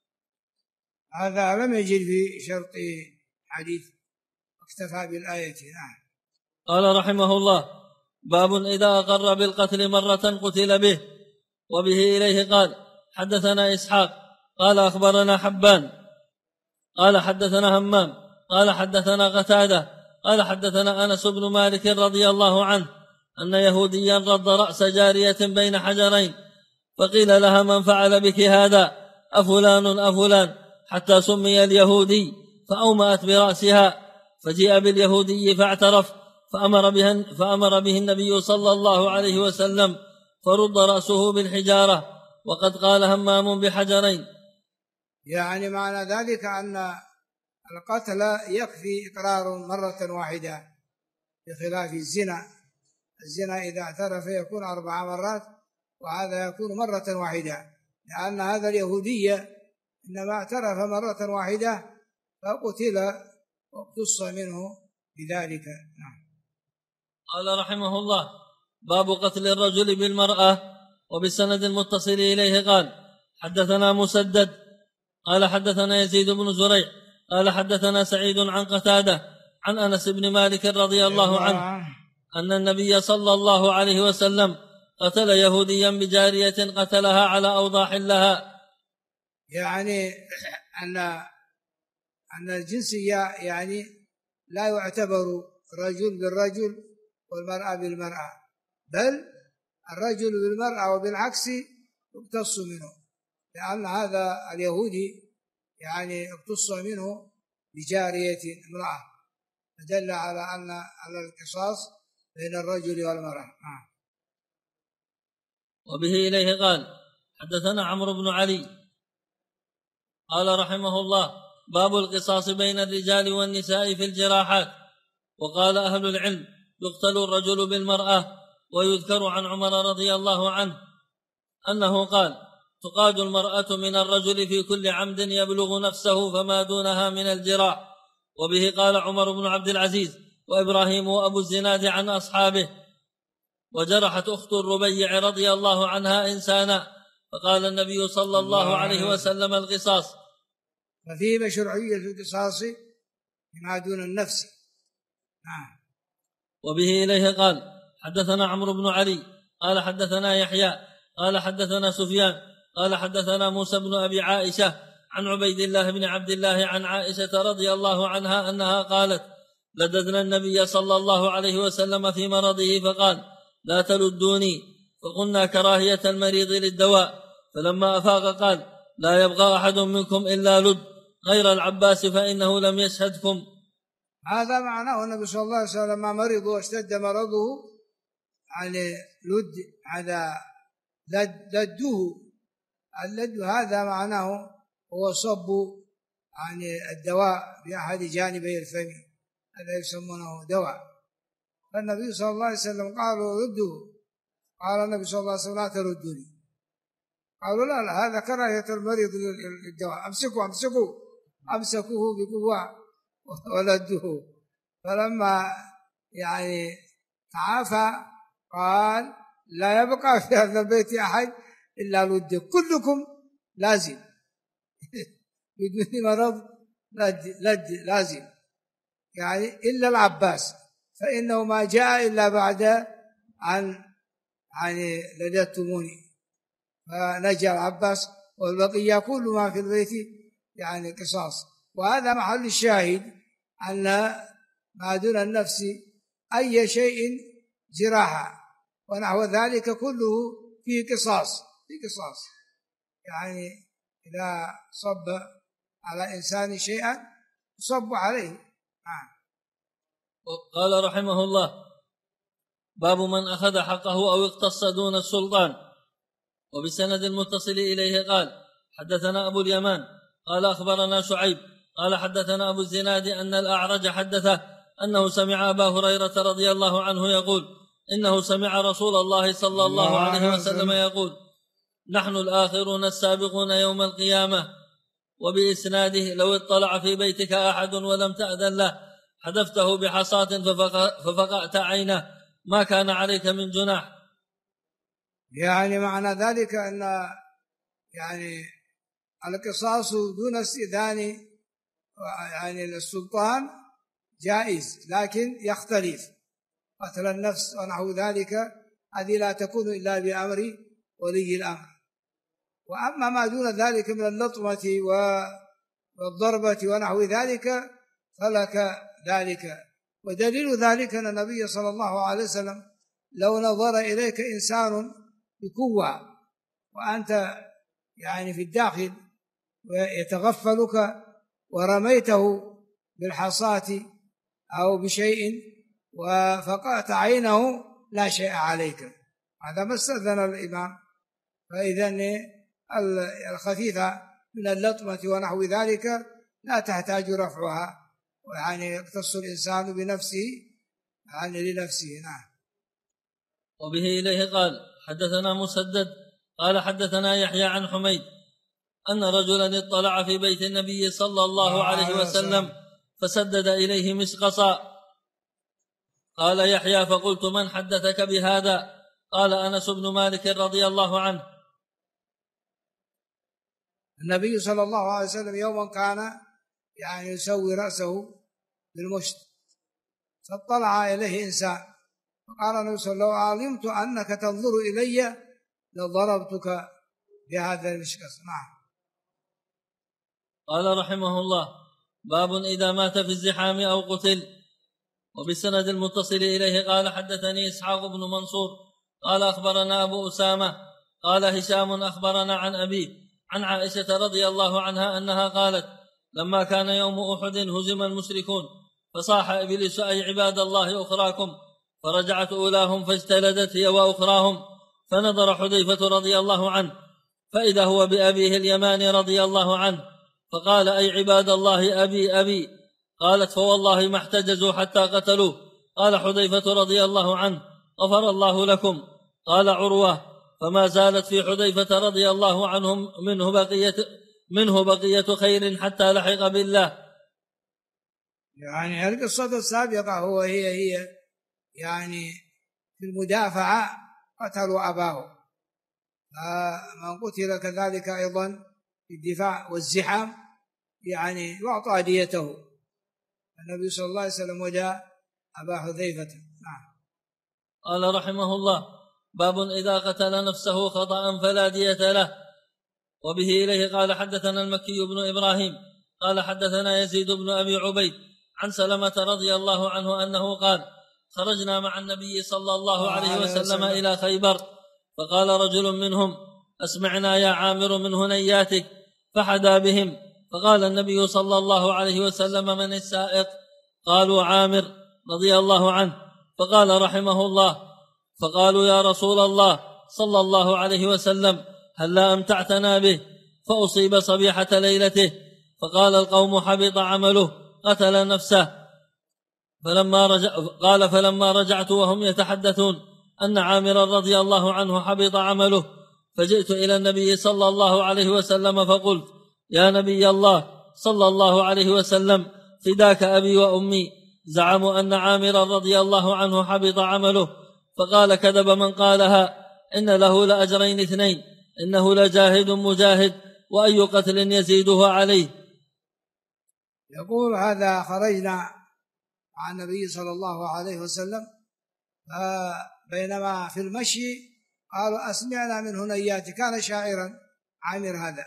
هذا لم يجد في شرط حديث، اكتفى بالآية. نعم. قال رحمه الله: باب إذا أقر بالقتل مرة قتل به. وبه إليه قال: حدثنا إسحاق قال أخبرنا حبان قال حدثنا همام قال حدثنا قتادة قال حدثنا أنس بن مالك رضي الله عنه أن يهوديا رد رأس جارية بين حجرين، فقيل لها: من فعل بك هذا؟ أفلان أفلان؟ حتى سمي اليهودي، فأومأت برأسها، فجيء باليهودي فاعترف، فأمر به النبي صلى الله عليه وسلم، فرد رأسه بالحجارة، وقد قال همام بحجرين. يعني معنى ذلك أن القتل يكفي إقرار مرة واحدة، بخلاف الزنا إذا اعترف يكون 4 مرات، وهذا يكون مرة واحدة، لأن هذا اليهودي إنما اعترف مرة واحدة فقتل واقتص منه بذلك. نعم. قال رحمه الله: باب قتل الرجل بالمرأة. وبالسند المتصل إليه قال: حدثنا مسدد قال حدثنا يزيد بن زريع قال حدثنا سعيد عن قتادة عن أنس بن مالك رضي الله عنه أن النبي صلى الله عليه وسلم قتل يهوديا بجارية قتلها على أوضاح لها. يعني أن الجنسية يعني لا يعتبر رجل بالرجل والمرأة بالمرأة، بل الرجل بالمرأة وبالعكس يقتص منه، لأن هذا اليهودي يعني اقتص منه بجارية امرأة، فدل على القصاص بين الرجل والمرأة. وبه إليه قال: حدثنا عمرو بن علي قال رحمه الله: باب القصاص بين الرجال والنساء في الجراحات. وقال أهل العلم: يقتل الرجل بالمرأة. ويذكر عن عمر رضي الله عنه أنه قال: تقاد المرأة من الرجل في كل عمد يبلغ نفسه فما دونها من الجراح. وبه قال عمر بن عبد العزيز وإبراهيم وأبو الزناد عن أصحابه. وجرحت أخت الربيع رضي الله عنها إنسانا، فقال النبي صلى الله عليه وسلم: القصاص. ففيه مشروعية القصاص فيما دون النفس. نعم. وبه إليه قال حدثنا عمرو بن علي قال حدثنا يحيى قال حدثنا سفيان قال حدثنا موسى بن أبي عائشة عن عبيد الله بن عبد الله عن عائشة رضي الله عنها أنها قالت لددنا النبي صلى الله عليه وسلم في مرضه فقال لا تلدوني، فقلنا كراهية المريض للدواء، فلما أفاق قال لا يبقى أحد منكم إلا لد غير العباس فإنه لم يشهدكم. هذا معناه النبي صلى الله عليه وسلم لما مرض واشتد مرضه يعني لد، هذا لده. اللد هذا معناه هو صب يعني الدواء بأحد جانبي الفم، هذا يسمونه دواء. فالنبي صلى الله عليه وسلم قالوا ردوا، قال النبي صلى الله عليه وسلم لا تردوني. قالوا لا هذا كراهية المريض للدواء، أمسكوه بقوة ولده. فلما يعني تعافى قال لا يبقى في هذا البيت أحد إلا لد، كلكم لازم بدون مرض لد لازم، يعني إلا العباس فإنه ما جاء إلا بعد عن يعني لدتموني، فنجى العباس والبقية كل ما في البيت يعني قصاص. وهذا محل الشاهد أن ما دون النفس أي شيء جراحة ونحو ذلك كله فيه قصاص، يعني إذا صب على إنسان شيئا يصب عليه. قال رحمه الله باب من أخذ حقه أو اقتص دون السلطان. وبسند المتصل إليه قال حدثنا أبو اليمان قال أخبرنا شعيب قال حدثنا أبو الزناد أن الأعرج حدثه أنه سمع أبا هريرة رضي الله عنه يقول إنه سمع رسول الله صلى الله عليه وسلم يقول نحن الآخرون السابقون يوم القيامة. وبإسناده لو اطلع في بيتك أحد ولم تأذن له حدفته بحصاة ففقأت عينه ما كان عليك من جناح. يعني معنى ذلك أن يعني القصاص دون استئذان يعني السلطان جائز، لكن يختلف. قتل النفس ونحو ذلك هذه لا تكون إلا بأمر ولي الأمر. وأما ما دون ذلك من اللطمة والضربة ونحو ذلك فلك ذلك. ودليل ذلك أن النبي صلى الله عليه وسلم لو نظر إليك إنسان بقوة وأنت يعني في الداخل ويتغفلك ورميته بالحصاة أو بشيء وفقأت عينه لا شيء عليك، هذا ما استأذن الإمام. فإذن الخفيفة من اللطمة ونحو ذلك لا تحتاج رفعها، ويعني يقتص الإنسان بنفسه يعني لنفسه. نعم. وبه إليه قال حدثنا مسدد قال حدثنا يحيى عن حميد أن رجلا اطلع في بيت النبي صلى الله عليه وسلم فسدد إليه مسقصا. قال يحيى فقلت من حدثك بهذا؟ قال أنس بن مالك رضي الله عنه. النبي صلى الله عليه وسلم يوما كان يعني يسوي رأسه بالمشط فاطلع إليه إنسان فقال النبي صلى الله عليه وسلم لو علمت أنك تنظر إلي لضربتك بهذا المشقص. نعم. قال رحمه الله باب إذا مات في الزحام أو قتل. وبالسند المتصل إليه قال حدثني إسحاق بن منصور قال أخبرنا أبو أسامة قال هشام أخبرنا عن أبيه عن عائشة رضي الله عنها أنها قالت لما كان يوم أحد هزم المشركون فصاح إبليس أي عباد الله أخراكم، فرجعت أولاهم فاجتلدت هي وأخراهم، فنظر حذيفة رضي الله عنه فإذا هو بأبيه اليمان رضي الله عنه فقال أي عباد الله أبي. قالت فوالله ما احتجزوا حتى قتلوه. قال حذيفة رضي الله عنه غفر الله لكم. قال عروة فما زالت في حذيفة رضي الله عنه منه بقية خير حتى لحق بالله. يعني القصة السابقة هي يعني في المدافعة قتلوا أباه، فمن قتل كذلك أيضا في الدفاع والزحام يعني يعطى ديته. النبي صلى الله عليه وسلم وداع أبا حذيفة. نعم. قال رحمه الله: باب إذا قتل نفسه خطأ فلا دية له. وبه إليه قال حدثنا المكي بن إبراهيم قال حدثنا يزيد بن أبي عبيد عن سلمة رضي الله عنه أنه قال: خرجنا مع النبي صلى الله عليه وسلم إلى خيبر، فقال رجل منهم: أسمعنا يا عامر من هنياتك، فحدا بهم، فقال النبي صلى الله عليه وسلم: من السائق؟ قالوا: عامر رضي الله عنه. فقال رحمه الله: فقالوا: يا رسول الله صلى الله عليه وسلم، هلا أمتعتنا به؟ فأصيب صبيحة ليلته. فقال القوم: حبط عمله، قتل نفسه. فلما رجعت وهم يتحدثون أن عامرا رضي الله عنه حبط عمله، فجئت إلى النبي صلى الله عليه وسلم فقلت: يا نبي الله صلى الله عليه وسلم، فداك أبي وأمي، زعموا أن عامرا رضي الله عنه حبط عمله. فقال: كذب من قالها، إن له لأجرين اثنين، إنه لجاهد مجاهد، وأي قتل يزيده عليه. يقول: هذا خرجنا مع النبي صلى الله عليه وسلم، بينما في المشي قالوا: أسمعنا من هنياتك. كان شاعرا عامر هذا،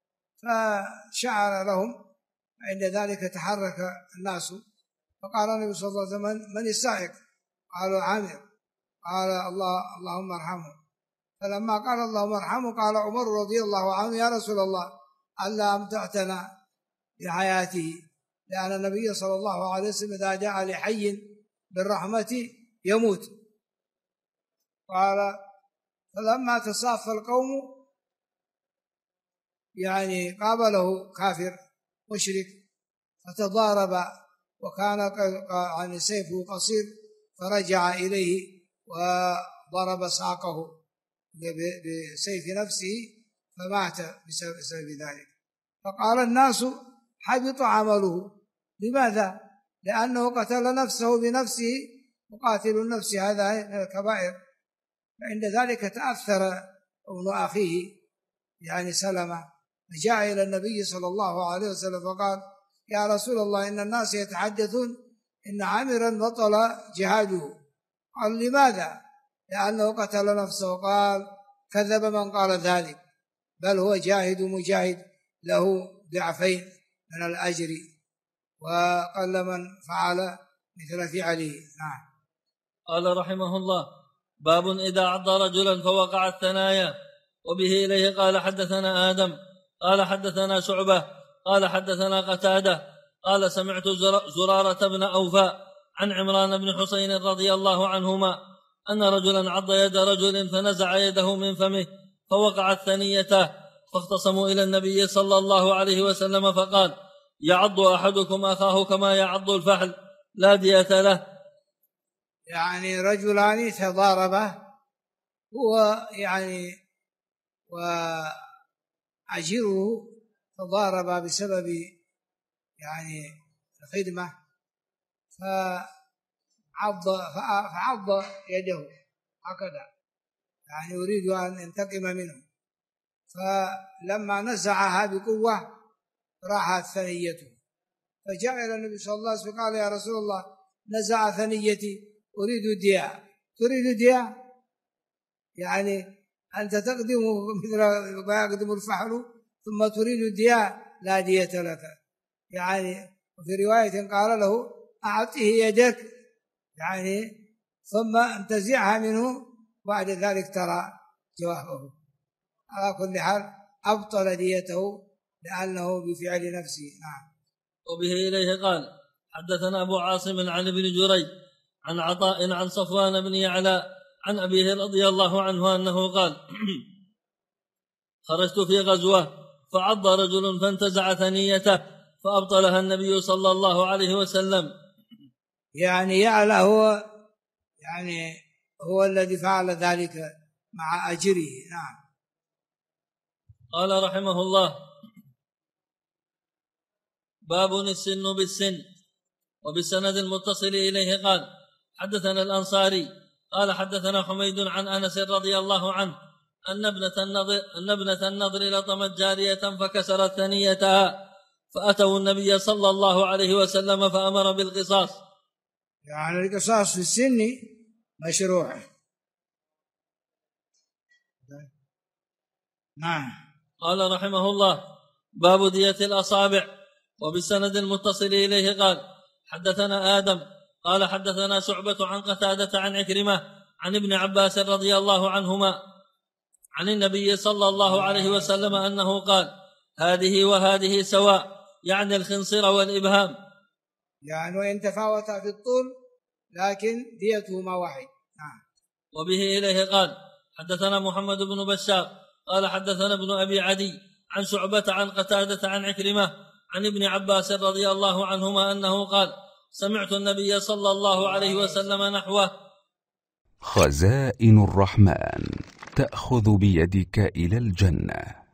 فشعر لهم، عند ذلك تحرك الناس، فقال النبي صلى الله عليه وسلم: من السائق؟ قالوا: عامر. قال: اللهم ارحمه. فلما قال اللهم ارحمه قال عمر رضي الله عنه: يا رسول الله، ألا أمتعتنا بحياته؟ لأن النبي صلى الله عليه وسلم إذا دعا لحي بالرحمة يموت. قال: فلما تصافى القوم، يعني قابله كافر مشرك، فتضارب، وكان يعني سيفه قصير، فرجع إليه وضرب ساقه بسيف نفسه فمات بسبب ذلك. فقال الناس: حبط عمله. لماذا؟ لأنه قتل نفسه بنفسه، وقاتل النفس هذا من الكبائر. فعند ذلك تأثر ابن أخيه يعني سلمة، فجاء إلى النبي صلى الله عليه وسلم فقال: يا رسول الله، إن الناس يتحدثون إن عامرا بطل جهاده. قال: لماذا؟ لأنه قتل نفسه. قال: كذب من قال ذلك، بل هو جاهد مجاهد، له ضعفين من الأجر، وقل من فعل مثل فعله. نعم. قال رحمه الله: باب إذا عض رجلا فوقع الثنايا. وبه إليه قال حدثنا آدم قال حدثنا شعبة قال حدثنا قتادة قال: سمعت زرارة بن أوفى عن عمران بن حسين رضي الله عنهما أن رجلا عض يد رجل فنزع يده من فمه فوقعت ثنيته، فاختصموا إلى النبي صلى الله عليه وسلم فقال: يعض أحدكم أخاه كما يعض الفحل، لا دية له. يعني رجلان تضاربا، هو يعني وأجره تضاربا بسبب يعني الخدمة، فعض يده هكذا، يعني يريد أن ينتقم منه، فلما نزعها بقوة راحت ثنيته، فجاء إلى النبي صلى الله عليه وسلم قال: يا رسول الله، نزع ثنيتي، أريد دية. تريد دية؟ يعني أنت تقدم مثل ما يقدم الفحل ثم تريد دية؟ لا دية لك. يعني في رواية قال له: أعطه يدك، يعني ثم انتزعها منه، بعد ذلك ترى جوابه. على كل حال أبطل ديته لأنه بفعل نفسه. نعم. وبه إليه قال حدثنا أبو عاصم عن ابن جريج عن عطاء عن صفوان بن يعلى عن أبيه رضي الله عنه أنه قال: خرجت في غزوة فعض رجل فانتزع ثنيته فأبطلها النبي صلى الله عليه وسلم. يعني يعلى هو الذي فعل ذلك مع أجره. نعم. قال رحمه الله: باب السن بالسن. وبالسند المتصل إليه قال حدثنا الأنصاري قال حدثنا حميد عن أنس رضي الله عنه أن ابنة النضر لطمت جارية فكسرت ثنيتها، فأتوا النبي صلى الله عليه وسلم فأمر بالقصاص. يعني القصاص في السن مشروع. نعم. قال رحمه الله: باب دية الأصابع. وبالسند المتصل إليه قال: حدثنا آدم قال حدثنا شعبة عن قتادة عن عكرمة عن ابن عباس رضي الله عنهما عن النبي صلى الله عليه وسلم أنه قال: هذه وهذه سواء، يعني الخنصر والإبهام. يعني وإن تفاوتا في الطول لكن ديتهما واحد. نعم. وبه إليه قال: حدثنا محمد بن بشار قال حدثنا ابن أبي عدي عن شعبة عن قتادة عن عكرمة عن ابن عباس رضي الله عنهما أنه قال: سمعت النبي صلى الله عليه وسلم نحوه. خزائن الرحمن تأخذ بيدك إلى الجنة.